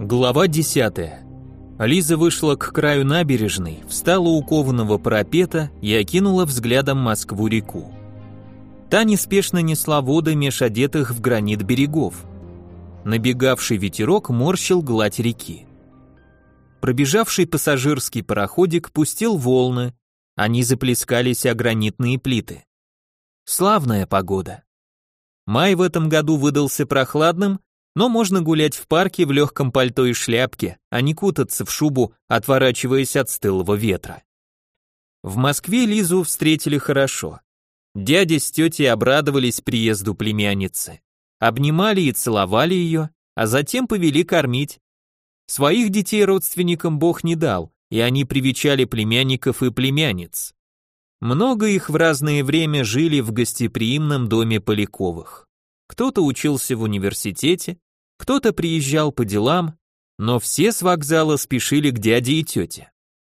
Глава 10. Лиза вышла к краю набережной, встала у кованого парапета и окинула взглядом Москву-реку. Та неспешно несла воды меж одетых в гранит берегов. Набегавший ветерок морщил гладь реки. Пробежавший пассажирский пароходик пустил волны, они заплескались о гранитные плиты. Славная погода. Май в этом году выдался прохладным, но можно гулять в парке в легком пальто и шляпке, а не кутаться в шубу, отворачиваясь от стылого ветра. В Москве Лизу встретили хорошо. Дядя с тетей обрадовались приезду племянницы. Обнимали и целовали ее, а затем повели кормить. Своих детей родственникам Бог не дал, и они привечали племянников и племянниц. Много их в разное время жили в гостеприимном доме Поляковых. Кто-то учился в университете, кто-то приезжал по делам, но все с вокзала спешили к дяде и тете.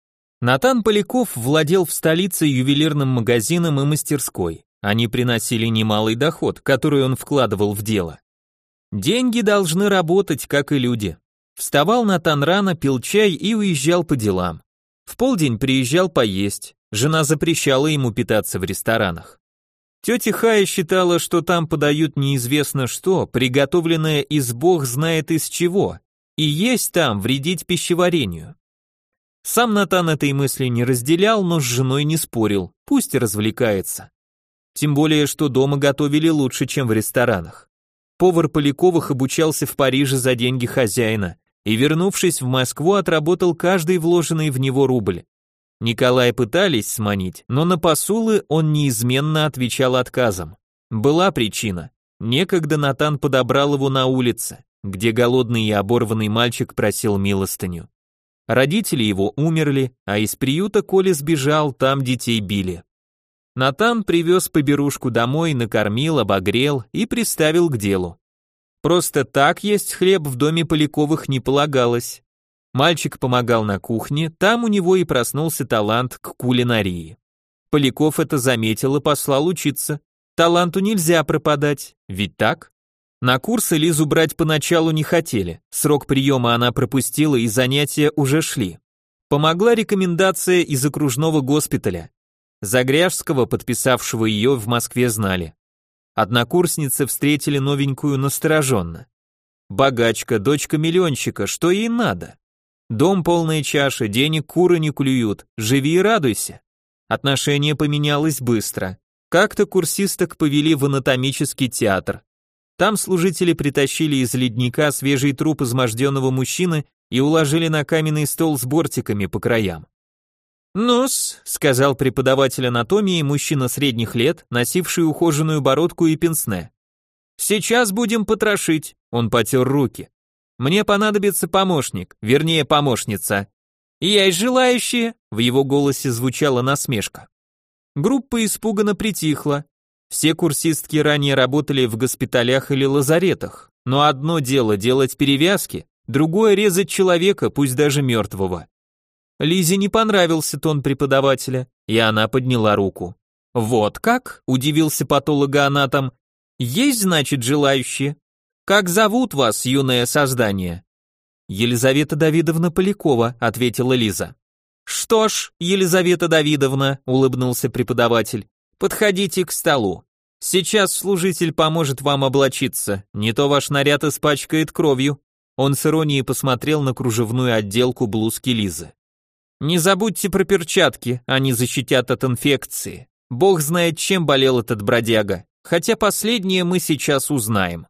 Натан Поляков владел в столице ювелирным магазином и мастерской. Они приносили немалый доход, который он вкладывал в дело. Деньги должны работать, как и люди. Вставал Натан рано, пил чай и уезжал по делам. В полдень приезжал поесть, жена запрещала ему питаться в ресторанах. Тетя Хая считала, что там подают неизвестно что, приготовленное из бог знает из чего, и есть там вредить пищеварению. Сам Натан этой мысли не разделял, но с женой не спорил, пусть развлекается. Тем более, что дома готовили лучше, чем в ресторанах. Повар Поляковых обучался в Париже за деньги хозяина и, вернувшись в Москву, отработал каждый вложенный в него рубль. Николая пытались сманить, но на посулы он неизменно отвечал отказом. Была причина. Некогда Натан подобрал его на улице, где голодный и оборванный мальчик просил милостыню. Родители его умерли, а из приюта Коля сбежал, там детей били. Натан привез поберушку домой, накормил, обогрел и приставил к делу. Просто так есть хлеб в доме Поляковых не полагалось. Мальчик помогал на кухне, там у него и проснулся талант к кулинарии. Поляков это заметил и послал учиться. Таланту нельзя пропадать, ведь так? На курсы Лизу брать поначалу не хотели, срок приема она пропустила и занятия уже шли. Помогла рекомендация из окружного госпиталя. Загряжского, подписавшего ее, в Москве знали. Однокурсницы встретили новенькую настороженно. Богачка, дочка миллионщика, что ей надо? Дом полная чаша, денег куры не клюют, живи и радуйся. Отношение поменялось быстро. Как-то курсисток повели в анатомический театр. Там служители притащили из ледника свежий труп изможденного мужчины и уложили на каменный стол с бортиками по краям. «Ну-с», — сказал преподаватель анатомии, мужчина средних лет, носивший ухоженную бородку и пенсне. «Сейчас будем потрошить», — он потер руки. «Мне понадобится помощник, вернее помощница». «Есть желающие?» — в его голосе звучала насмешка. Группа испуганно притихла. Все курсистки ранее работали в госпиталях или лазаретах, но одно дело делать перевязки, другое резать человека, пусть даже мертвого. Лизе не понравился тон преподавателя, и она подняла руку. «Вот как?» – удивился патологоанатом. «Есть, значит, желающие? Как зовут вас, юное создание?» «Елизавета Давидовна Полякова», – ответила Лиза. «Что ж, Елизавета Давидовна», – улыбнулся преподаватель, – «подходите к столу. Сейчас служитель поможет вам облачиться, не то ваш наряд испачкает кровью». Он с иронией посмотрел на кружевную отделку блузки Лизы. «Не забудьте про перчатки, они защитят от инфекции. Бог знает, чем болел этот бродяга, хотя последнее мы сейчас узнаем».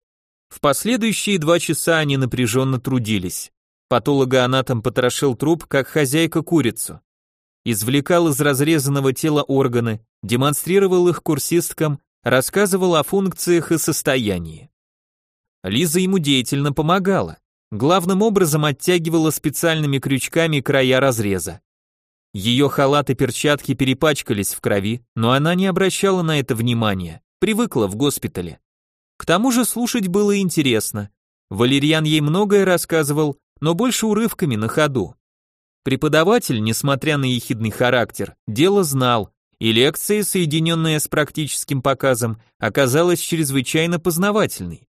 В последующие 2 часа они напряженно трудились. Патологоанатом потрошил труп, как хозяйка курицу. Извлекал из разрезанного тела органы, демонстрировал их курсисткам, рассказывал о функциях и состоянии. Лиза ему деятельно помогала. Главным образом оттягивала специальными крючками края разреза. Ее халат и перчатки перепачкались в крови, но она не обращала на это внимания, привыкла в госпитале. К тому же слушать было интересно. Валерьян ей многое рассказывал, но больше урывками на ходу. Преподаватель, несмотря на ехидный характер, дело знал, и лекция, соединенная с практическим показом, оказалась чрезвычайно познавательной.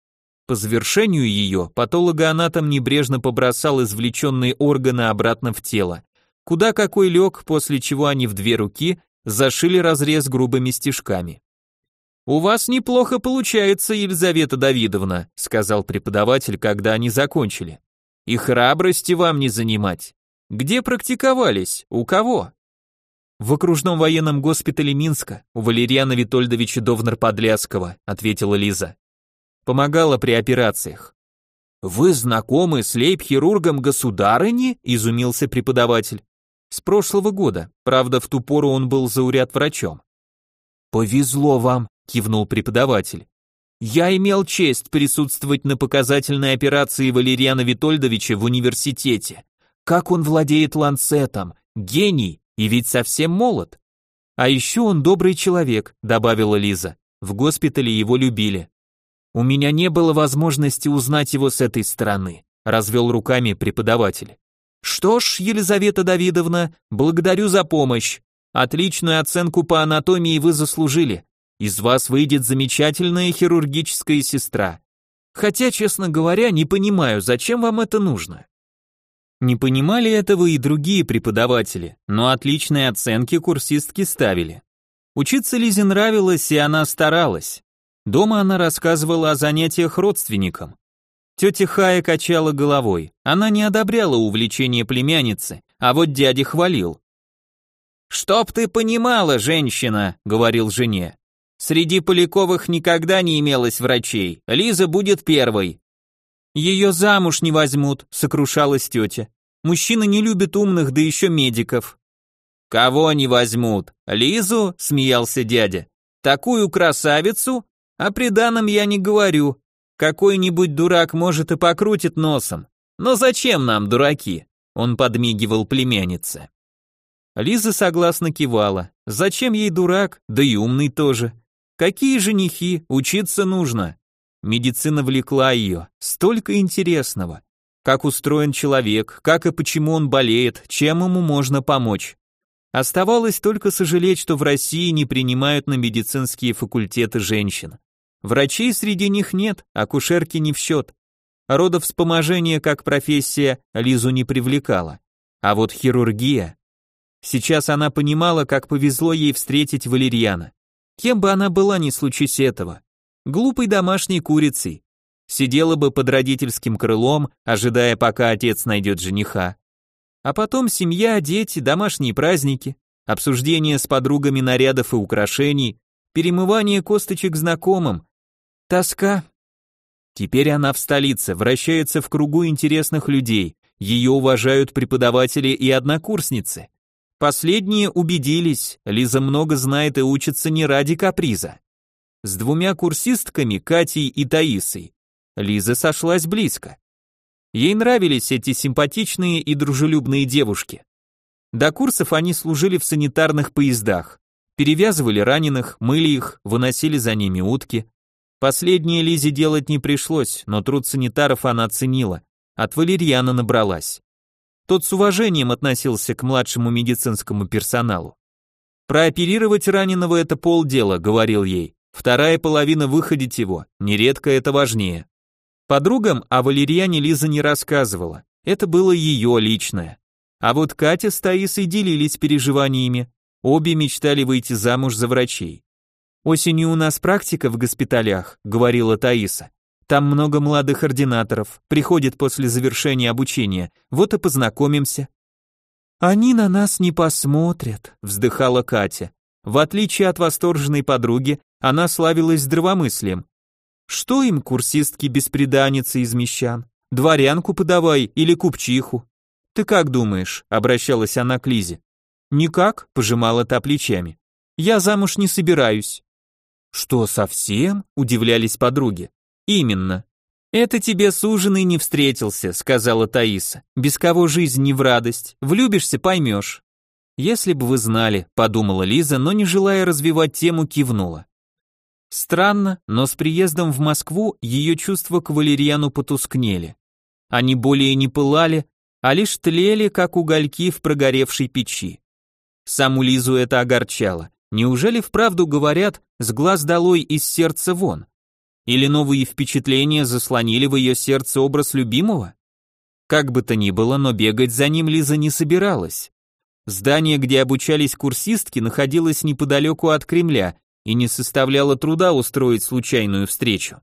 По завершению ее патологоанатом небрежно побросал извлеченные органы обратно в тело, куда какой лег, после чего они в две руки зашили разрез грубыми стежками. «У вас неплохо получается, Елизавета Давидовна», сказал преподаватель, когда они закончили. «И храбрости вам не занимать. Где практиковались? У кого?» «В окружном военном госпитале Минска, у Валериана Витольдовича Довнар-Подляского», ответила Лиза. «Помогала при операциях». «Вы знакомы с лейб-хирургом государыни?» изумился преподаватель. «С прошлого года, правда, в ту пору он был зауряд-врачом». «Повезло вам», кивнул преподаватель. «Я имел честь присутствовать на показательной операции Валериана Витольдовича в университете. Как он владеет ланцетом, гений, и ведь совсем молод. А еще он добрый человек», добавила Лиза. «В госпитале его любили». «У меня не было возможности узнать его с этой стороны», развел руками преподаватель. «Что ж, Елизавета Давидовна, благодарю за помощь. Отличную оценку по анатомии вы заслужили. Из вас выйдет замечательная хирургическая сестра. Хотя, честно говоря, не понимаю, зачем вам это нужно». Не понимали этого и другие преподаватели, но отличные оценки курсистки ставили. Учиться Лизе нравилось, и она старалась. Дома она рассказывала о занятиях родственникам. Тетя Хая качала головой, она не одобряла увлечение племянницы, а вот дядя хвалил. «Чтоб ты понимала, женщина», — говорил жене, «среди Поляковых никогда не имелось врачей, Лиза будет первой». «Ее замуж не возьмут», — сокрушалась тетя. «Мужчины не любят умных, да еще медиков». «Кого не возьмут? Лизу?» — смеялся дядя. «Такую красавицу? О приданом я не говорю. Какой-нибудь дурак, может, и покрутит носом. Но зачем нам дураки?» Он подмигивал племяннице. Лиза согласно кивала. Зачем ей дурак, да и умный тоже. Какие женихи, учиться нужно. Медицина влекла ее, столько интересного. Как устроен человек, как и почему он болеет, чем ему можно помочь. Оставалось только сожалеть, что в России не принимают на медицинские факультеты женщин. Врачей среди них нет, акушерки не в счет. Родовспоможение как профессия Лизу не привлекала. А вот хирургия... Сейчас она понимала, как повезло ей встретить Валерьяна. Кем бы она была, не случись этого. Глупой домашней курицей. Сидела бы под родительским крылом, ожидая, пока отец найдет жениха. А потом семья, дети, домашние праздники, обсуждение с подругами нарядов и украшений, перемывание косточек знакомым. Тоска. Теперь она в столице, вращается в кругу интересных людей, ее уважают преподаватели и однокурсницы. Последние убедились, Лиза много знает и учится не ради каприза. С двумя курсистками, Катей и Таисой, Лиза сошлась близко. Ей нравились эти симпатичные и дружелюбные девушки. До курсов они служили в санитарных поездах, перевязывали раненых, мыли их, выносили за ними утки. Последнее Лизе делать не пришлось, но труд санитаров она ценила, от Валерьяна набралась. Тот с уважением относился к младшему медицинскому персоналу. «Прооперировать раненого — это полдела», — говорил ей. «Вторая половина выходить его, нередко это важнее». Подругам о Валерьяне Лиза не рассказывала, это было ее личное. А вот Катя с Таисой делились переживаниями, обе мечтали выйти замуж за врачей. «Осенью у нас практика в госпиталях», — говорила Таиса. «Там много молодых ординаторов, приходят после завершения обучения, вот и познакомимся». «Они на нас не посмотрят», — вздыхала Катя. В отличие от восторженной подруги, она славилась здравомыслием. «Что им, курсистки-бесприданницы из мещан? Дворянку подавай или купчиху?» «Ты как думаешь?» — обращалась она к Лизе. «Никак», — пожимала та плечами. «Я замуж не собираюсь». «Что, совсем?» — удивлялись подруги. «Именно. Это тебе суженый не встретился», — сказала Таиса. «Без кого жизнь не в радость. Влюбишься — поймешь». «Если бы вы знали», — подумала Лиза, но не желая развивать тему, кивнула. Странно, но с приездом в Москву ее чувства к Валерьяну потускнели. Они более не пылали, а лишь тлели, как угольки в прогоревшей печи. Саму Лизу это огорчало. Неужели вправду говорят «с глаз долой, из сердца вон»? Или новые впечатления заслонили в ее сердце образ любимого? Как бы то ни было, но бегать за ним Лиза не собиралась. Здание, где обучались курсистки, находилось неподалеку от Кремля и не составляло труда устроить случайную встречу.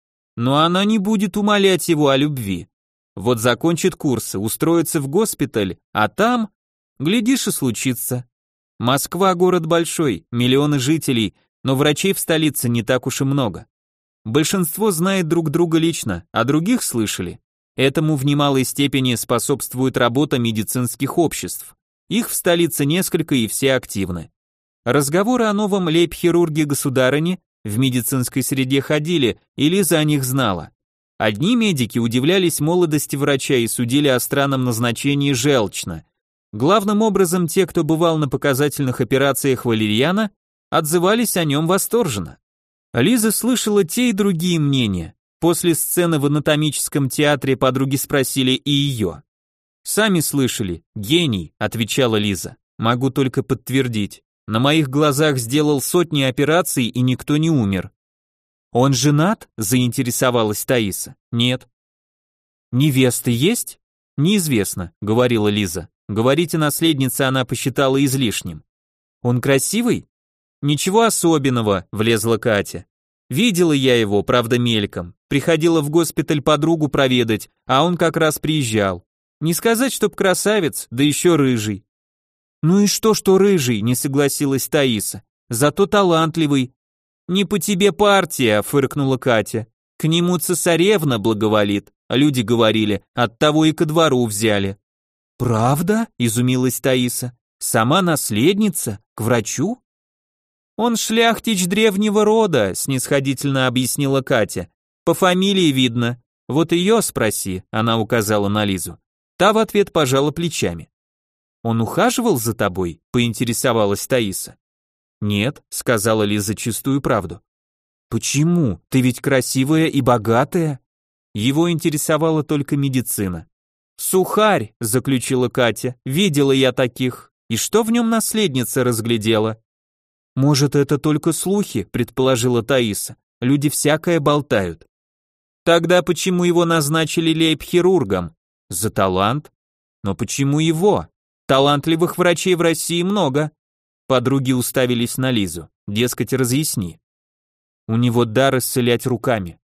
Но она не будет умолять его о любви. Вот закончит курсы, устроится в госпиталь, а там, глядишь, и случится. Москва город большой, миллионы жителей, но врачей в столице не так уж и много. Большинство знает друг друга лично, а других слышали. Этому в немалой степени способствует работа медицинских обществ. Их в столице несколько и все активны. Разговоры о новом лейб-хирурге государыни в медицинской среде ходили, и Лиза о них знала. Одни медики удивлялись молодости врача и судили о странном назначении желчно. Главным образом те, кто бывал на показательных операциях Валерьяна, отзывались о нем восторженно. Лиза слышала те и другие мнения. После сцены в анатомическом театре подруги спросили и ее. «Сами слышали, гений», — отвечала Лиза. «Могу только подтвердить. На моих глазах сделал сотни операций, и никто не умер». «Он женат?» — заинтересовалась Таиса. «Нет». «Невесты есть?» «Неизвестно», — говорила Лиза. Говорить о наследнице она посчитала излишним. «Он красивый?» «Ничего особенного», — влезла Катя. «Видела я его, правда, мельком. Приходила в госпиталь подругу проведать, а он как раз приезжал. Не сказать, чтоб красавец, да еще рыжий». «Ну и что рыжий?» — не согласилась Таиса. «Зато талантливый». «Не по тебе партия», — фыркнула Катя. «К нему цесаревна благоволит», — люди говорили, оттого и ко двору взяли. «Правда?» — изумилась Таиса. «Сама наследница? К врачу?» «Он шляхтич древнего рода», — снисходительно объяснила Катя. «По фамилии видно. Вот ее спроси», — она указала на Лизу. Та в ответ пожала плечами. «Он ухаживал за тобой?» — поинтересовалась Таиса. «Нет», — сказала Лиза чистую правду. «Почему? Ты ведь красивая и богатая». Его интересовала только медицина. «Сухарь», — заключила Катя, — «видела я таких. И что в нем наследница разглядела?» «Может, это только слухи», — предположила Таиса. «Люди всякое болтают». «Тогда почему его назначили лейб-хирургом?» «За талант». «Но почему его? Талантливых врачей в России много». Подруги уставились на Лизу. Дескать, разъясни. «У него дар исцелять руками».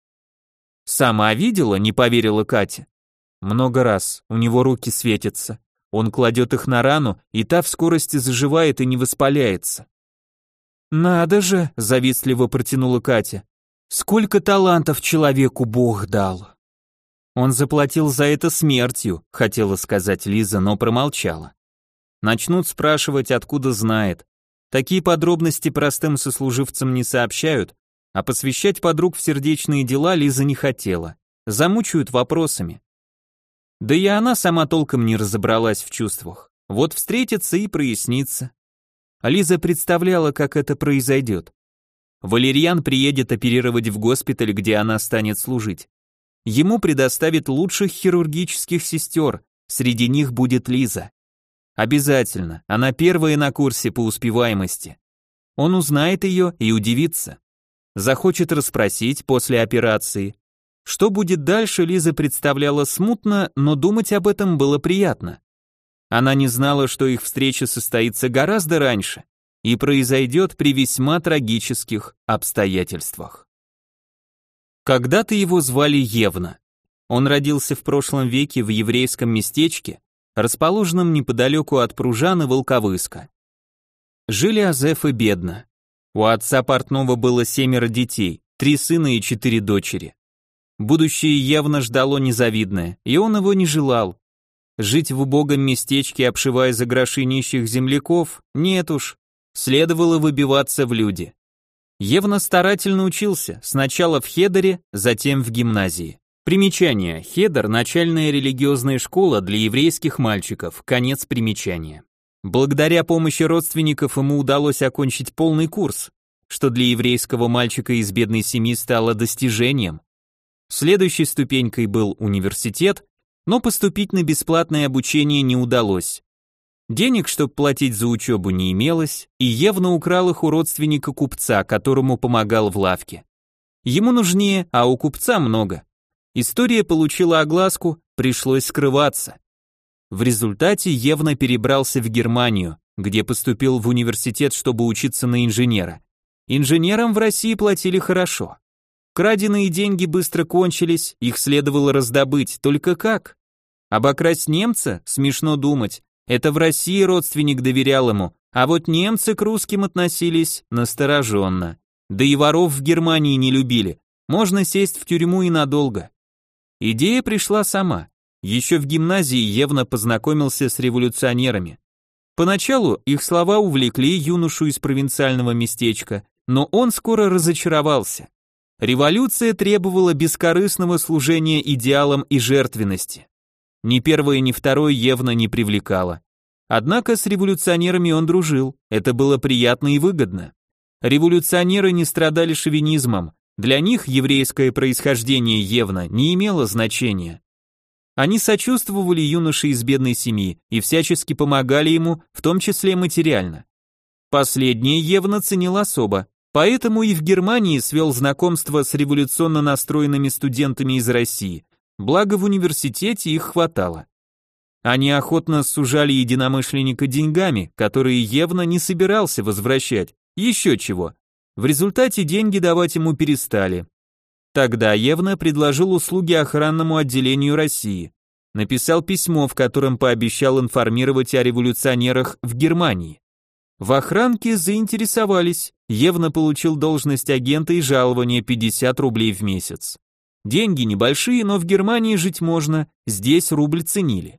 «Сама видела?» — не поверила Катя. «Много раз. У него руки светятся. Он кладет их на рану, и та в скорости заживает и не воспаляется». «Надо же!» — завистливо протянула Катя. «Сколько талантов человеку Бог дал!» «Он заплатил за это смертью», — хотела сказать Лиза, но промолчала. Начнут спрашивать, откуда знает. Такие подробности простым сослуживцам не сообщают, а посвящать подруг в сердечные дела Лиза не хотела. Замучают вопросами. Да и она сама толком не разобралась в чувствах. Вот встретится и прояснится. Лиза представляла, как это произойдет. Валерьян приедет оперировать в госпиталь, где она станет служить. Ему предоставят лучших хирургических сестер, среди них будет Лиза. Обязательно, она первая на курсе по успеваемости. Он узнает ее и удивится. Захочет расспросить после операции. Что будет дальше, Лиза представляла смутно, но думать об этом было приятно. Она не знала, что их встреча состоится гораздо раньше и произойдет при весьма трагических обстоятельствах. Когда-то его звали Евна. Он родился в прошлом веке в еврейском местечке, расположенном неподалеку от Пружан и Волковыска. Жили Азефы бедно. У отца портного было 7 детей, 3 сына и 4 дочери. Будущее явно ждало незавидное, и он его не желал. Жить в убогом местечке, обшивая за гроши нищих земляков, нет уж, следовало выбиваться в люди. Евна старательно учился, сначала в хедере, затем в гимназии. Примечание. Хедер – начальная религиозная школа для еврейских мальчиков, конец примечания. Благодаря помощи родственников ему удалось окончить полный курс, что для еврейского мальчика из бедной семьи стало достижением. Следующей ступенькой был университет, но поступить на бесплатное обучение не удалось. Денег, чтобы платить за учебу, не имелось, и Евна украл их у родственника купца, которому помогал в лавке. Ему нужнее, а у купца много. История получила огласку, пришлось скрываться. В результате Евна перебрался в Германию, где поступил в университет, чтобы учиться на инженера. Инженерам в России платили хорошо. Краденые деньги быстро кончились, их следовало раздобыть, только как? Обокрасть немца? Смешно думать. Это в России родственник доверял ему, а вот немцы к русским относились настороженно. Да и воров в Германии не любили, можно сесть в тюрьму и надолго. Идея пришла сама. Еще в гимназии Евна познакомился с революционерами. Поначалу их слова увлекли юношу из провинциального местечка, но он скоро разочаровался. Революция требовала бескорыстного служения идеалам и жертвенности. Ни первое, ни второе Евна не привлекало. Однако с революционерами он дружил, это было приятно и выгодно. Революционеры не страдали шовинизмом, для них еврейское происхождение Евна не имело значения. Они сочувствовали юноше из бедной семьи и всячески помогали ему, в том числе материально. Последнее Евна ценил особо, поэтому и в Германии свел знакомство с революционно настроенными студентами из России, благо в университете их хватало. Они охотно сужали единомышленника деньгами, которые Евна не собирался возвращать, еще чего. В результате деньги давать ему перестали. Тогда Евна предложил услуги охранному отделению России. Написал письмо, в котором пообещал информировать о революционерах в Германии. В охранке заинтересовались, Евна получил должность агента и жалование 50 рублей в месяц. Деньги небольшие, но в Германии жить можно, здесь рубль ценили.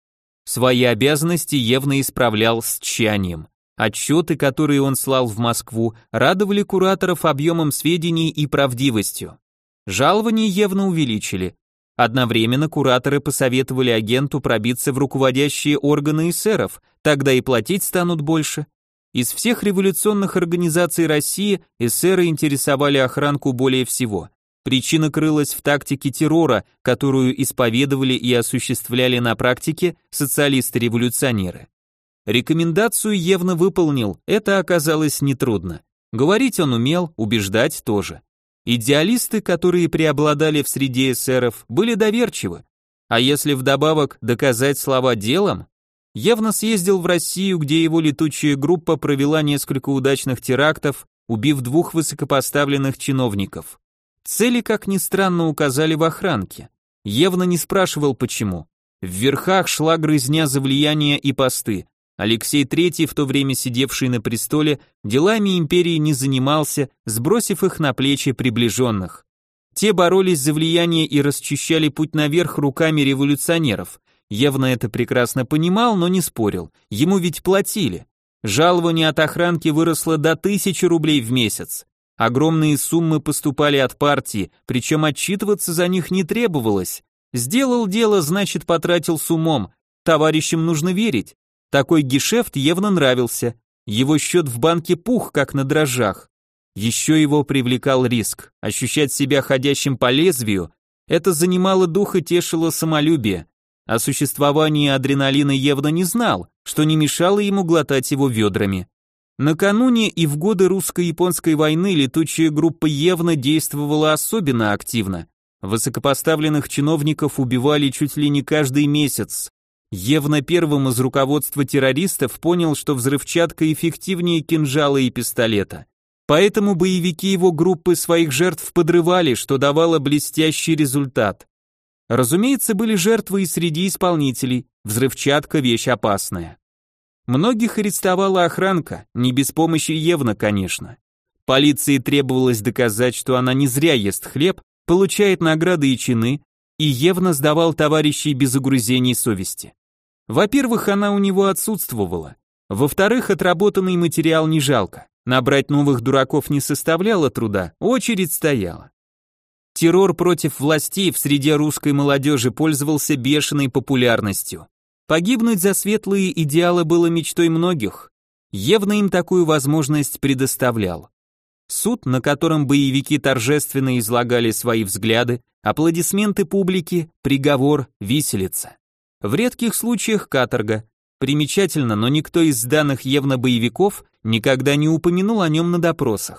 Свои обязанности Евна исправлял с тщанием. Отчеты, которые он слал в Москву, радовали кураторов объемом сведений и правдивостью. Жалование Евна увеличили. Одновременно кураторы посоветовали агенту пробиться в руководящие органы эсеров, тогда и платить станут больше. Из всех революционных организаций России эсеры интересовали охранку более всего. Причина крылась в тактике террора, которую исповедовали и осуществляли на практике социалисты-революционеры. Рекомендацию Евна выполнил, это оказалось нетрудно. Говорить он умел, убеждать тоже. Идеалисты, которые преобладали в среде эсеров, были доверчивы. А если вдобавок доказать слова делом? Евна съездил в Россию, где его летучая группа провела несколько удачных терактов, убив 2 высокопоставленных чиновников. Цели, как ни странно, указали в охранке. Евна не спрашивал почему. В верхах шла грызня за влияние и посты. Алексей III, в то время сидевший на престоле, делами империи не занимался, сбросив их на плечи приближенных. Те боролись за влияние и расчищали путь наверх руками революционеров. Евна это прекрасно понимал, но не спорил, ему ведь платили. Жалование от охранки выросло до 1000 рублей в месяц. Огромные суммы поступали от партии, причем отчитываться за них не требовалось. Сделал дело, значит потратил с умом, товарищам нужно верить. Такой гешефт Евна нравился, его счет в банке пух, как на дрожжах. Еще его привлекал риск, ощущать себя ходящим по лезвию, это занимало дух и тешило самолюбие. О существовании адреналина Евна не знал, что не мешало ему глотать его ведрами. Накануне и в годы русско-японской войны летучая группа Евна действовала особенно активно. Высокопоставленных чиновников убивали чуть ли не каждый месяц. Евна первым из руководства террористов понял, что взрывчатка эффективнее кинжала и пистолета. Поэтому боевики его группы своих жертв подрывали, что давало блестящий результат. Разумеется, были жертвы и среди исполнителей, взрывчатка – вещь опасная. Многих арестовала охранка, не без помощи Евна, конечно. Полиции требовалось доказать, что она не зря ест хлеб, получает награды и чины, и Евна сдавал товарищей без угрызений совести. Во-первых, она у него отсутствовала. Во-вторых, отработанный материал не жалко. Набрать новых дураков не составляло труда, очередь стояла. Террор против властей в среде русской молодежи пользовался бешеной популярностью. Погибнуть за светлые идеалы было мечтой многих. Евна им такую возможность предоставлял. Суд, на котором боевики торжественно излагали свои взгляды, аплодисменты публики, приговор, виселица. В редких случаях каторга. Примечательно, но никто из сданных Евна боевиков никогда не упомянул о нем на допросах.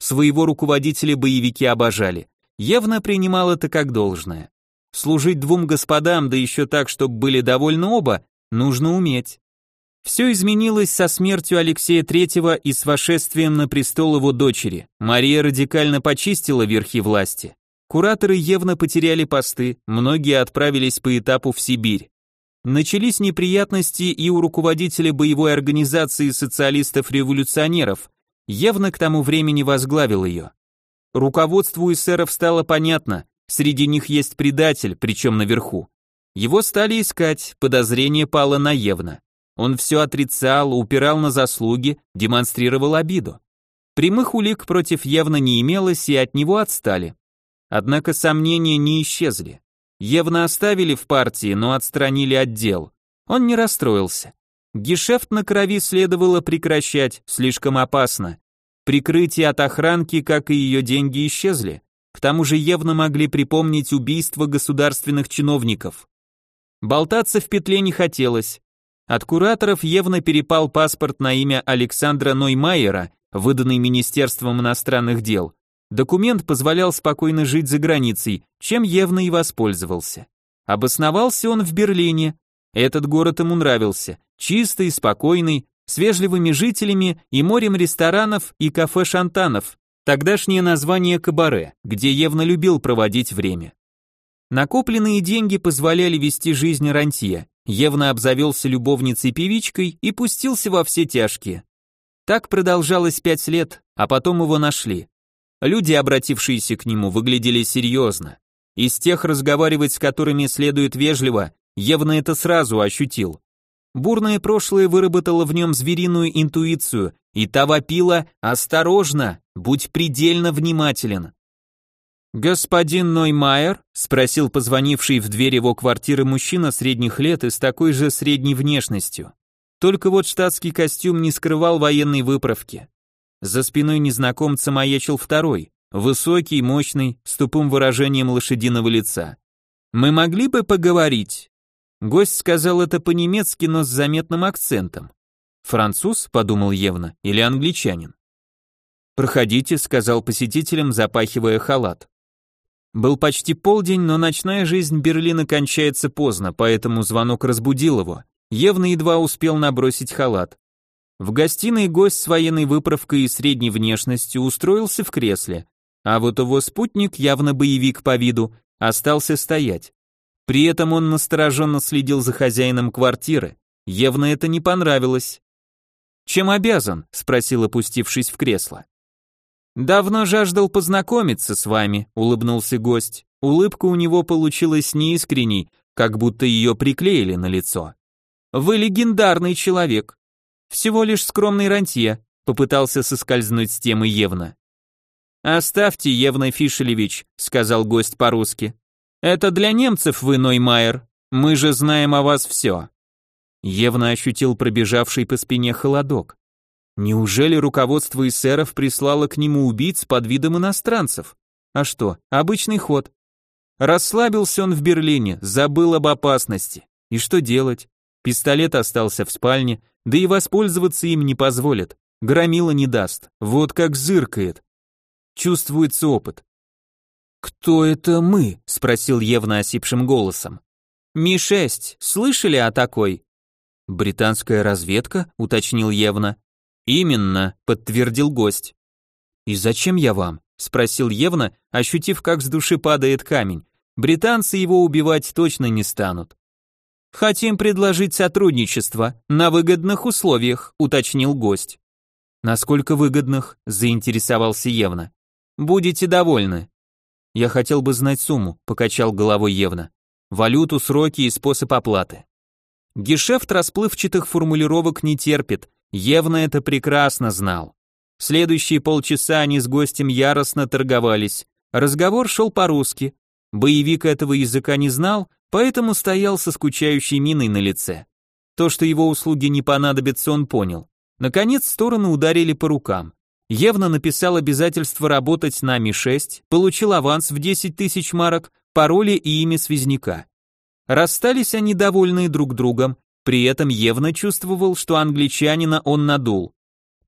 Своего руководителя боевики обожали. Евна принимал это как должное. Служить двум господам, да еще так, чтобы были довольны оба, нужно уметь. Все изменилось со смертью Алексея III и с восшествием на престол его дочери. Мария радикально почистила верхи власти. Кураторы Евна потеряли посты, многие отправились по этапу в Сибирь. Начались неприятности и у руководителя боевой организации социалистов-революционеров. Евна к тому времени возглавил ее. Руководству эсеров стало понятно, среди них есть предатель, причем наверху. Его стали искать, подозрение пало на Евна. Он все отрицал, упирал на заслуги, демонстрировал обиду. Прямых улик против Евна не имелось и от него отстали. Однако сомнения не исчезли. Евна оставили в партии, но отстранили от дел. Он не расстроился. Гешефт на крови следовало прекращать, слишком опасно. Прикрытие от охранки, как и ее деньги, исчезли. К тому же Евна могли припомнить убийство государственных чиновников. Болтаться в петле не хотелось. От кураторов Евна перепал паспорт на имя Александра Ноймайера, выданный Министерством иностранных дел. Документ позволял спокойно жить за границей, чем Евна и воспользовался. Обосновался он в Берлине. Этот город ему нравился, чистый, спокойный, с вежливыми жителями и морем ресторанов и кафе-шантанов, тогдашнее название кабаре, где Евна любил проводить время. Накопленные деньги позволяли вести жизнь рантье. Евна обзавелся любовницей-певичкой и пустился во все тяжкие. Так продолжалось 5 лет, а потом его нашли. Люди, обратившиеся к нему, выглядели серьезно. Из тех, разговаривать с которыми следует вежливо, Евна это сразу ощутил. Бурное прошлое выработало в нем звериную интуицию, и та вопила: «Осторожно, будь предельно внимателен». «Господин Ноймайер?» — спросил позвонивший в дверь его квартиры мужчина средних лет и с такой же средней внешностью. Только вот штатский костюм не скрывал военной выправки. За спиной незнакомца маячил второй, высокий, мощный, с тупым выражением лошадиного лица. «Мы могли бы поговорить?» Гость сказал это по-немецки, но с заметным акцентом. «Француз?» — подумал Евна, — «или англичанин?» «Проходите», — сказал посетителям, запахивая халат. Был почти полдень, но ночная жизнь Берлина кончается поздно, поэтому звонок разбудил его. Евна едва успел набросить халат. В гостиной гость с военной выправкой и средней внешностью устроился в кресле, а вот его спутник, явно боевик по виду, остался стоять. При этом он настороженно следил за хозяином квартиры. Евне это не понравилось. «Чем обязан?» — спросил, опустившись в кресло. «Давно жаждал познакомиться с вами», — улыбнулся гость. Улыбка у него получилась неискренней, как будто ее приклеили на лицо. «Вы легендарный человек». «Всего лишь скромный рантье», — попытался соскользнуть с темы Евна. «Оставьте, Евна Фишелевич», — сказал гость по-русски. «Это для немцев вы, Ноймайер. Мы же знаем о вас все». Евна ощутил пробежавший по спине холодок. Неужели руководство эсеров прислало к нему убийц под видом иностранцев? А что, обычный ход. Расслабился он в Берлине, забыл об опасности. И что делать? Пистолет остался в спальне, да и воспользоваться им не позволят. Громила не даст, вот как зыркает. Чувствуется опыт. «Кто это мы?» — спросил Евна осипшим голосом. «Ми-6, слышали о такой?» «Британская разведка?» — уточнил Евна. «Именно», — подтвердил гость. «И зачем я вам?» — спросил Евна, ощутив, как с души падает камень. «Британцы его убивать точно не станут». «Хотим предложить сотрудничество на выгодных условиях», — уточнил гость. «Насколько выгодных?» — заинтересовался Евна. «Будете довольны». «Я хотел бы знать сумму», — покачал головой Евна. «Валюту, сроки и способ оплаты». Гешефт расплывчатых формулировок не терпит, Евна это прекрасно знал. Следующие полчаса они с гостем яростно торговались. Разговор шел по-русски. Боевик этого языка не знал, поэтому стоял со скучающей миной на лице. То, что его услуги не понадобятся, он понял. Наконец стороны ударили по рукам. Евна написал обязательство работать на Ми-6, получил аванс в 10 тысяч марок, пароли и имя связняка. Расстались они довольные друг другом, при этом Евна чувствовал, что англичанина он надул.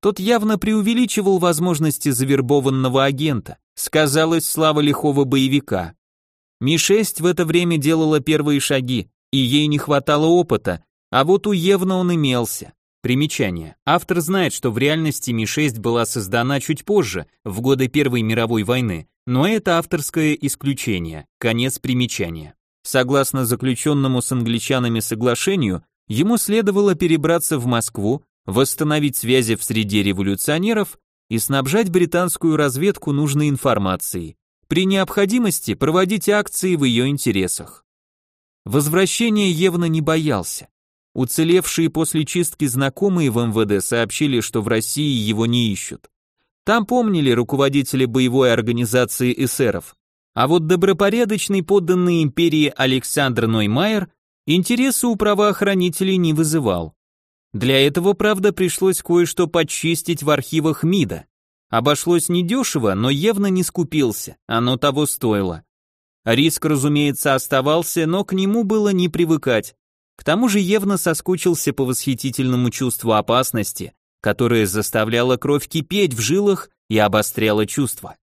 Тот явно преувеличивал возможности завербованного агента, сказалась слава лихого боевика. Ми-6 в это время делала первые шаги, и ей не хватало опыта, а вот у Евна он имелся. Примечание. Автор знает, что в реальности Ми-6 была создана чуть позже, в годы Первой мировой войны, но это авторское исключение. Конец примечания. Согласно заключенному с англичанами соглашению, ему следовало перебраться в Москву, восстановить связи в среде революционеров и снабжать британскую разведку нужной информацией, при необходимости проводить акции в ее интересах. Возвращения Евна не боялся. Уцелевшие после чистки знакомые в МВД сообщили, что в России его не ищут. Там помнили руководители боевой организации эсеров, а вот добропорядочный подданный империи Александр Ноймайер интересы у правоохранителей не вызывал. Для этого, правда, пришлось кое-что подчистить в архивах МИДа. Обошлось недешево, но Евна не скупился, оно того стоило. Риск, разумеется, оставался, но к нему было не привыкать. К тому же Евна соскучился по восхитительному чувству опасности, которое заставляло кровь кипеть в жилах и обостряло чувства.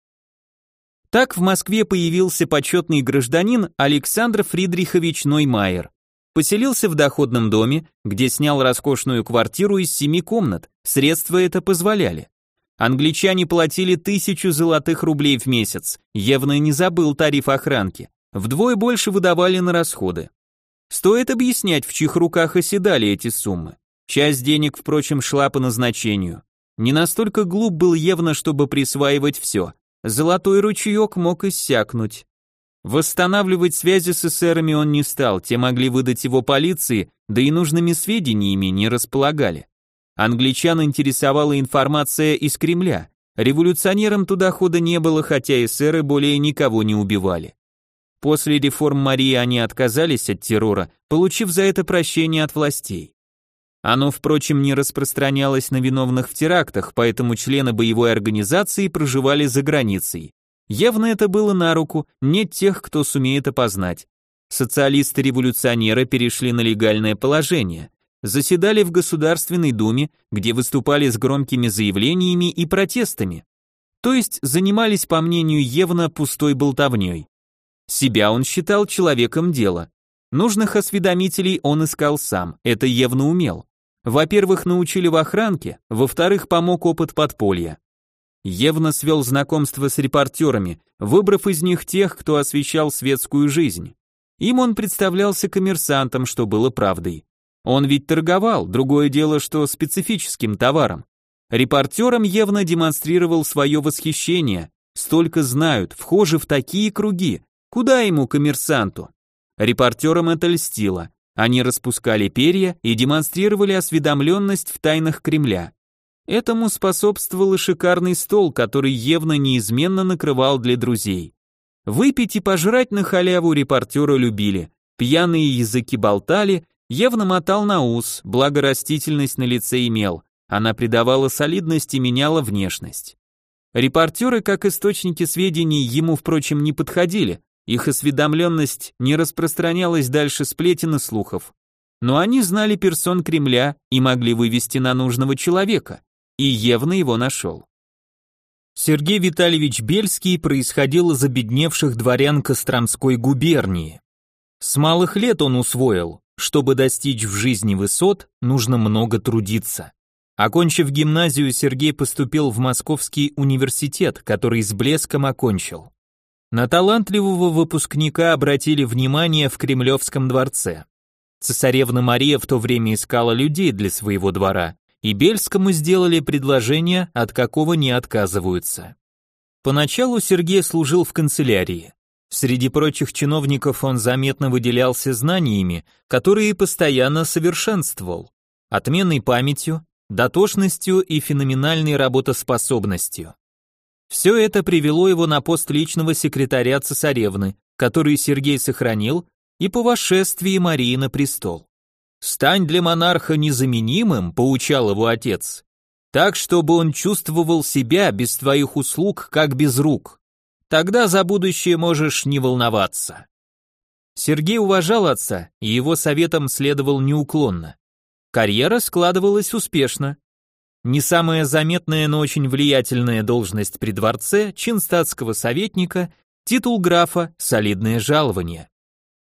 Так в Москве появился почетный гражданин Александр Фридрихович Ноймайер. Поселился в доходном доме, где снял роскошную квартиру из 7 комнат, средства это позволяли. Англичане платили 1000 золотых рублей в месяц, Евна не забыл тариф охранки, вдвое больше выдавали на расходы. Стоит объяснять, в чьих руках оседали эти суммы. Часть денег, впрочем, шла по назначению. Не настолько глуп был Евна, чтобы присваивать все, золотой ручеек мог иссякнуть. Восстанавливать связи с эсерами он не стал, те могли выдать его полиции, да и нужными сведениями не располагали. Англичан интересовала информация из Кремля, революционерам туда хода не было, хотя эсеры более никого не убивали. После реформ Марии они отказались от террора, получив за это прощение от властей. Оно, впрочем, не распространялось на виновных в терактах, поэтому члены боевой организации проживали за границей. Явно это было на руку, нет тех, кто сумеет опознать. Социалисты-революционеры перешли на легальное положение, заседали в Государственной Думе, где выступали с громкими заявлениями и протестами. То есть занимались, по мнению Евна, пустой болтовней. Себя он считал человеком дела. Нужных осведомителей он искал сам, это Евна умел. Во-первых, научили в охранке, во-вторых, помог опыт подполья. Евна свел знакомство с репортерами, выбрав из них тех, кто освещал светскую жизнь. Им он представлялся коммерсантом, что было правдой. Он ведь торговал, другое дело, что специфическим товаром. Репортерам Евна демонстрировал свое восхищение, столько знают, вхожи в такие круги, куда ему, коммерсанту? Репортерам это льстило, они распускали перья и демонстрировали осведомленность в тайнах Кремля. Этому способствовал и шикарный стол, который Евна неизменно накрывал для друзей. Выпить и пожрать на халяву репортеры любили, пьяные языки болтали, Евна мотал на ус, благо растительность на лице имел, она придавала солидность и меняла внешность. Репортеры, как источники сведений, ему, впрочем, не подходили, их осведомленность не распространялась дальше сплетен и слухов. Но они знали персон Кремля и могли вывести на нужного человека. И Евна его нашел. Сергей Витальевич Бельский происходил из обедневших дворян Костромской губернии. С малых лет он усвоил, чтобы достичь в жизни высот, нужно много трудиться. Окончив гимназию, Сергей поступил в Московский университет, который с блеском окончил. На талантливого выпускника обратили внимание в Кремлевском дворце. Цесаревна Мария в то время искала людей для своего двора, и Бельскому сделали предложение, от какого не отказываются. Поначалу Сергей служил в канцелярии. Среди прочих чиновников он заметно выделялся знаниями, которые постоянно совершенствовал, отменной памятью, дотошностью и феноменальной работоспособностью. Все это привело его на пост личного секретаря цесаревны, который Сергей сохранил, и по восшествии Марии на престол. «Стань для монарха незаменимым», — поучал его отец, «так, чтобы он чувствовал себя без твоих услуг, как без рук. Тогда за будущее можешь не волноваться». Сергей уважал отца, и его советам следовал неуклонно. Карьера складывалась успешно. Не самая заметная, но очень влиятельная должность при дворце, чин статского советника, титул графа, солидное жалование.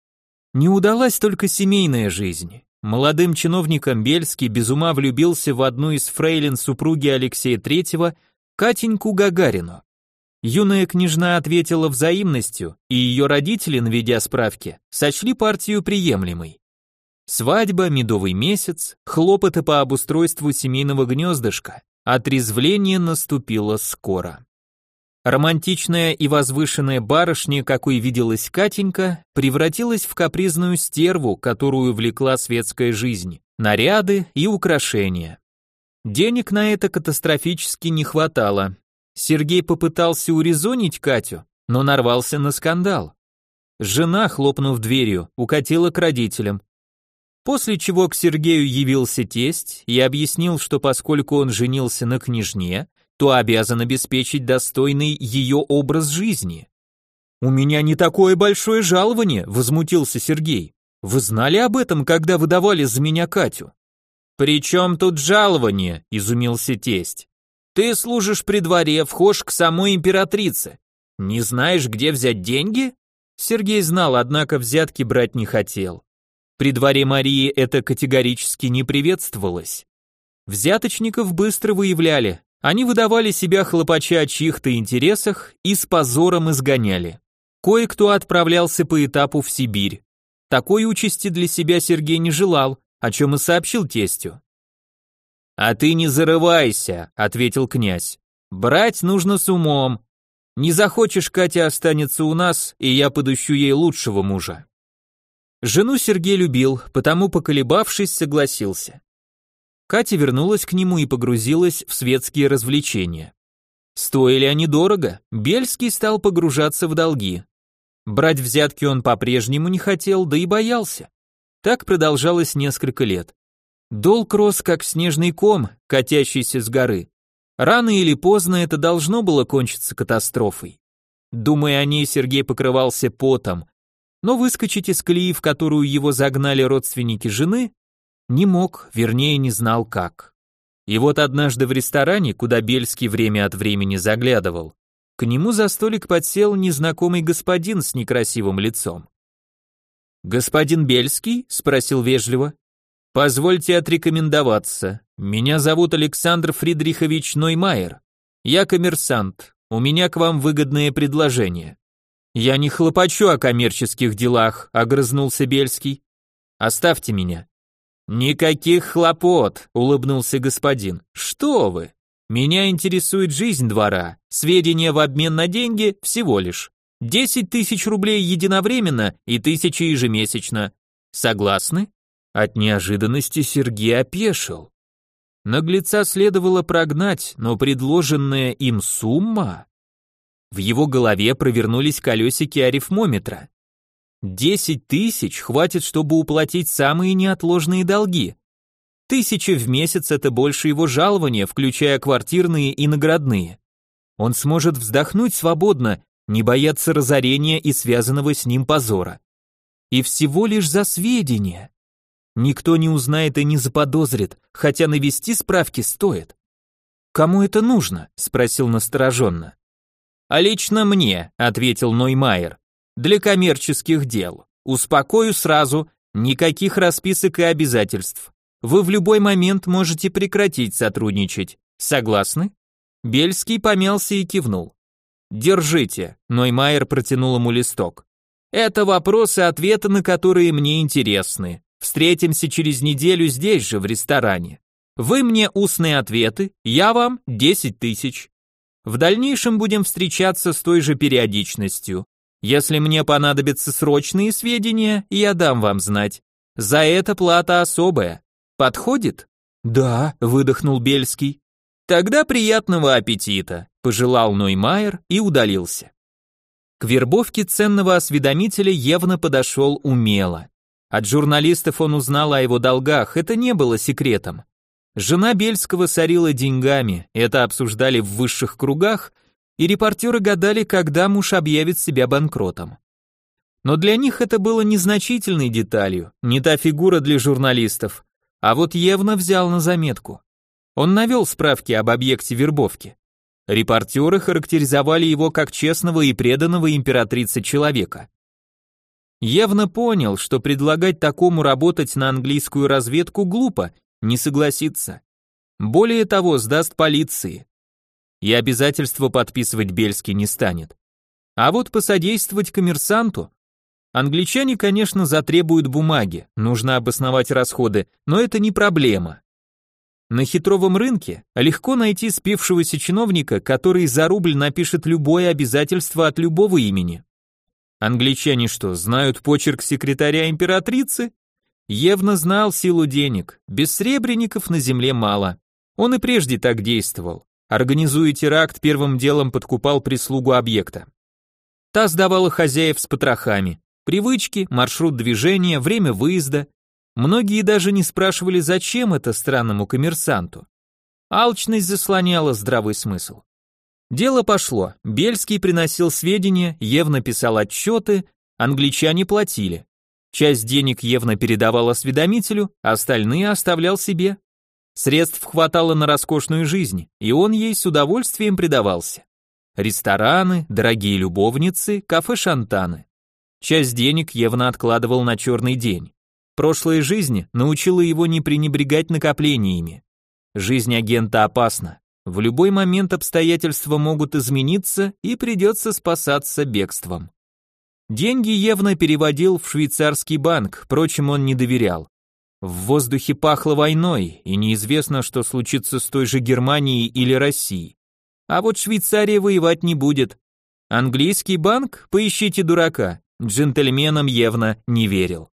Не удалась только семейная жизнь. Молодым чиновником Бельский без ума влюбился в одну из фрейлин супруги Алексея III, Катеньку Гагарину. Юная княжна ответила взаимностью, и ее родители, наведя справки, сочли партию приемлемой. Свадьба, медовый месяц, хлопоты по обустройству семейного гнездышка, отрезвление наступило скоро. Романтичная и возвышенная барышня, какой виделась Катенька, превратилась в капризную стерву, которую влекла светская жизнь, наряды и украшения. Денег на это катастрофически не хватало. Сергей попытался урезонить Катю, но нарвался на скандал. Жена, хлопнув дверью, укатила к родителям. После чего к Сергею явился тесть и объяснил, что поскольку он женился на княжне, то обязан обеспечить достойный ее образ жизни. «У меня не такое большое жалование», — возмутился Сергей. «Вы знали об этом, когда выдавали за меня Катю?» «При чем тут жалование?» — изумился тесть. «Ты служишь при дворе, вхож к самой императрице. Не знаешь, где взять деньги?» Сергей знал, однако взятки брать не хотел. При дворе Марии это категорически не приветствовалось. Взяточников быстро выявляли, они выдавали себя хлопача о чьих-то интересах и с позором изгоняли. Кое-кто отправлялся по этапу в Сибирь. Такой участи для себя Сергей не желал, о чем и сообщил тестю. «А ты не зарывайся», — ответил князь. «Брать нужно с умом. Не захочешь, Катя останется у нас, и я подыщу ей лучшего мужа». Жену Сергей любил, потому, поколебавшись, согласился. Катя вернулась к нему и погрузилась в светские развлечения. Стоили они дорого, Бельский стал погружаться в долги. Брать взятки он по-прежнему не хотел, да и боялся. Так продолжалось несколько лет. Долг рос, как снежный ком, катящийся с горы. Рано или поздно это должно было кончиться катастрофой. Думая о ней, Сергей покрывался потом, но выскочить из колеи, в которую его загнали родственники жены, не мог, вернее, не знал как. И вот однажды в ресторане, куда Бельский время от времени заглядывал, к нему за столик подсел незнакомый господин с некрасивым лицом. «Господин Бельский?» — спросил вежливо. «Позвольте отрекомендоваться. Меня зовут Александр Фридрихович Ноймайер. Я коммерсант. У меня к вам выгодное предложение». «Я не хлопочу о коммерческих делах», — огрызнулся Бельский. «Оставьте меня». «Никаких хлопот», — улыбнулся господин. «Что вы? Меня интересует жизнь двора. Сведения в обмен на деньги всего лишь. 10 тысяч рублей единовременно и 1000 ежемесячно. Согласны?» От неожиданности Сергей опешил. Наглеца следовало прогнать, но предложенная им сумма... В его голове провернулись колесики арифмометра. 10 тысяч хватит, чтобы уплатить самые неотложные долги. 1000 в месяц — это больше его жалования, включая квартирные и наградные. Он сможет вздохнуть свободно, не бояться разорения и связанного с ним позора. И всего лишь за сведения. Никто не узнает и не заподозрит, хотя навести справки стоит. «Кому это нужно?» — спросил настороженно. «А лично мне», — ответил Ноймайер, — «для коммерческих дел. Успокою сразу, никаких расписок и обязательств. Вы в любой момент можете прекратить сотрудничать. Согласны?» Бельский помялся и кивнул. «Держите», — Ноймайер протянул ему листок. «Это вопросы, ответы на которые мне интересны. Встретимся через неделю здесь же, в ресторане. Вы мне устные ответы, я вам 10 тысяч. В дальнейшем будем встречаться с той же периодичностью. Если мне понадобятся срочные сведения, я дам вам знать. За это плата особая. Подходит?» «Да», — выдохнул Бельский. «Тогда приятного аппетита», — пожелал Ноймайер и удалился. К вербовке ценного осведомителя явно подошел умело. От журналистов он узнал о его долгах, это не было секретом. Жена Бельского сорила деньгами, это обсуждали в высших кругах, и репортеры гадали, когда муж объявит себя банкротом. Но для них это было незначительной деталью, не та фигура для журналистов, а вот явно взял на заметку. Он навел справки об объекте вербовки. Репортеры характеризовали его как честного и преданного императрице человека. Явно понял, что предлагать такому работать на английскую разведку глупо, не согласится. Более того, сдаст полиции. И обязательство подписывать Бельский не станет. А вот посодействовать коммерсанту? Англичане, конечно, затребуют бумаги, нужно обосновать расходы, но это не проблема. На хитровом рынке легко найти спившегося чиновника, который за рубль напишет любое обязательство от любого имени. Англичане что, знают почерк секретаря императрицы? Явно знал силу денег, бессребренников на земле мало. Он и прежде так действовал. Организуя теракт, первым делом подкупал прислугу объекта. Та сдавала хозяев с потрохами. Привычки, маршрут движения, время выезда. Многие даже не спрашивали, зачем это странному коммерсанту. Алчность заслоняла здравый смысл. Дело пошло. Бельский приносил сведения, Евна писал отчеты, англичане платили. Часть денег Евна передавал осведомителю, остальные оставлял себе. Средств хватало на роскошную жизнь, и он ей с удовольствием предавался. Рестораны, дорогие любовницы, кафе-шантаны. Часть денег Евна откладывал на черный день. Прошлая жизнь научила его не пренебрегать накоплениями. Жизнь агента опасна. В любой момент обстоятельства могут измениться и придется спасаться бегством. Деньги Евна переводил в швейцарский банк, впрочем, он не доверял. В воздухе пахло войной, и неизвестно, что случится с той же Германией или Россией. А вот Швейцария воевать не будет. Английский банк? Поищите дурака. Джентльменам Евна не верил.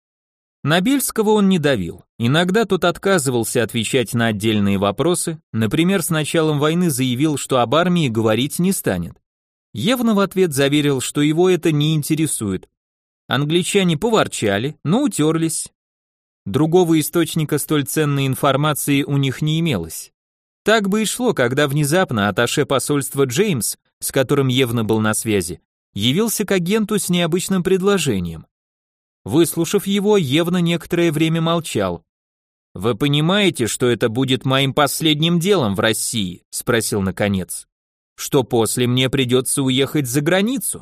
На Бельского он не давил. Иногда тот отказывался отвечать на отдельные вопросы, например, с началом войны заявил, что об армии говорить не станет. Евна в ответ заверил, что его это не интересует. Англичане поворчали, но утерлись. Другого источника столь ценной информации у них не имелось. Так бы и шло, когда внезапно атташе посольства Джеймс, с которым Евна был на связи, явился к агенту с необычным предложением. Выслушав его, Евна некоторое время молчал. «Вы понимаете, что это будет моим последним делом в России?» – спросил наконец. «Что после мне придется уехать за границу?»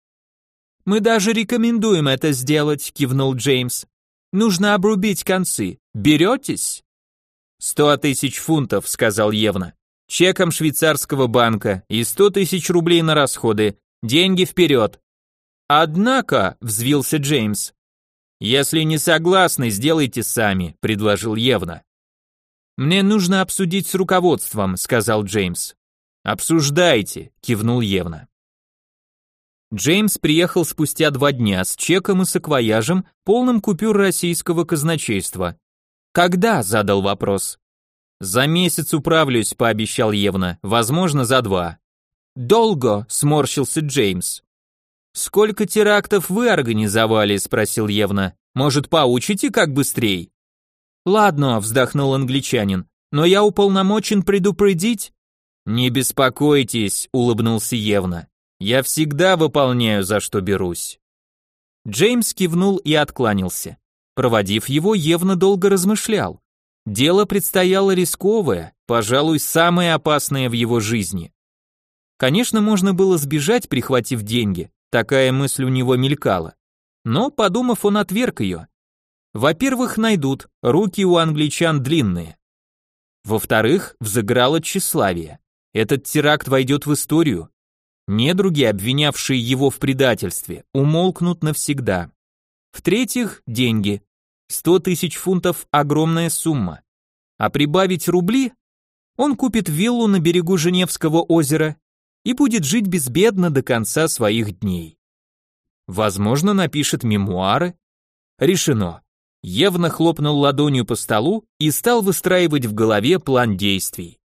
«Мы даже рекомендуем это сделать», – кивнул Джеймс. «Нужно обрубить концы. Беретесь?» 100 000 фунтов», – сказал Евна. «Чеком швейцарского банка и 100 000 рублей на расходы. Деньги вперед». «Однако», – взвился Джеймс. «Если не согласны, сделайте сами», – предложил Евна. «Мне нужно обсудить с руководством», – сказал Джеймс. «Обсуждайте», – кивнул Евна. Джеймс приехал спустя 2 дня с чеком и саквояжем, полным купюр российского казначейства. «Когда?» – задал вопрос. «За месяц управлюсь», – пообещал Евна, – «возможно, за 2». «Долго», – сморщился Джеймс. «Сколько терактов вы организовали?» – спросил Евна. «Может, поучите, как быстрей?» «Ладно», – вздохнул англичанин, – «но я уполномочен предупредить». «Не беспокойтесь», – улыбнулся Евна. «Я всегда выполняю, за что берусь». Джеймс кивнул и откланялся. Проводив его, Евна долго размышлял. Дело предстояло рисковое, пожалуй, самое опасное в его жизни. Конечно, можно было сбежать, прихватив деньги. Такая мысль у него мелькала. Но, подумав, он отверг ее. Во-первых, найдут, руки у англичан длинные. Во-вторых, взыграло тщеславие. Этот теракт войдет в историю. Недруги, обвинявшие его в предательстве, умолкнут навсегда. В-третьих, деньги. 100 000 фунтов – огромная сумма. А прибавить рубли? Он купит виллу на берегу Женевского озера и будет жить безбедно до конца своих дней. Возможно, напишет мемуары. Решено. Евна хлопнул ладонью по столу и стал выстраивать в голове план действий.